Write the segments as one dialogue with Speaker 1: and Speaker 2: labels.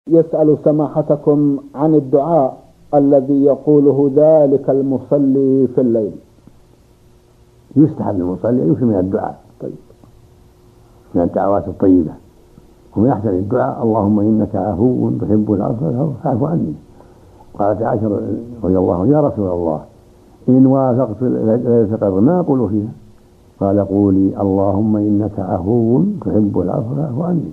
Speaker 1: يسأل سماحتكم عن الدعاء الذي يقوله ذلك المصلي في الليل.
Speaker 2: يستحب للمصلي أن يكثر من الدعاء طيب، من الدعوات الطيبة. ومن أحسن الدعاء اللهم إنك عفو تحب العفو فاعف عني. قالت عائشة رضي الله عنها يا رسول الله إن وافقت ليلة القدر ما أقول فيها؟ قال قولي اللهم إنك عفو تحب العفو فاعف عني.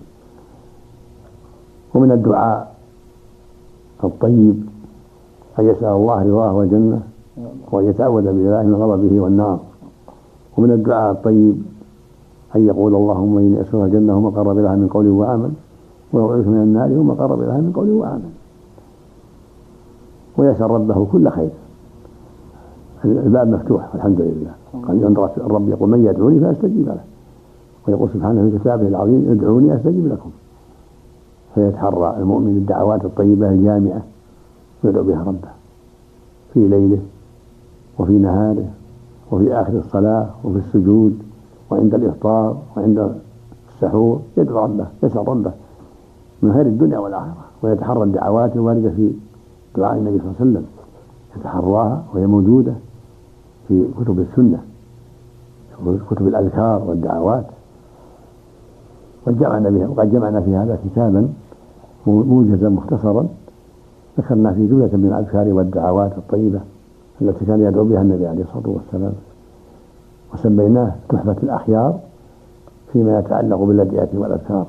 Speaker 2: ومن الدعاء الطيب أن يسأل الله رضاه والجنة وأن يتعوذ بالله من غضبه والنار. ومن الدعاء الطيب أن يقول اللهم إني أسألك الجنة وما قرب لها من قول وعمل وأعوذ من النار وما قرب لها من قول وعمل. ويسأل ربه كل خير، الباب مفتوح والحمد لله. قال الرب يقول من يدعوني فأستجيب له، ويقول سبحانه في كتابه العظيم ادعوني أستجيب لكم. فيتحرى المؤمن الدعوات الطيبة الجامعة يدعو بها ربه في ليله وفي نهاره وفي آخر الصلاة وفي السجود وعند الإفطار وعند السحور. يدعو ربه يسأل ربه من خير الدنيا والآخرة، ويتحرى الدعوات الواردة في دعاء النبي صلى الله عليه وسلم، يتحراها وهي موجودة في كتب السنة كتب الأذكار والدعوات. وقد جمعنا في هذا كتابا موجزا مختصرا ذكرنا في جملة من الأذكار والدعوات الطيبة التي كان يدعو بها النبي عليه الصلاة والسلام، وسميناه تحفة الأخيار فيما يتعلق بالأدعية والأذكار.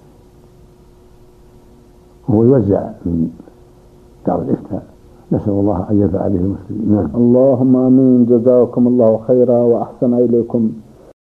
Speaker 2: وهو يوزع من دار الإفتاء، نسأل الله أن ينفع به المسلمين.
Speaker 1: اللهم آمين. جزاكم الله خيرا وأحسن إليكم.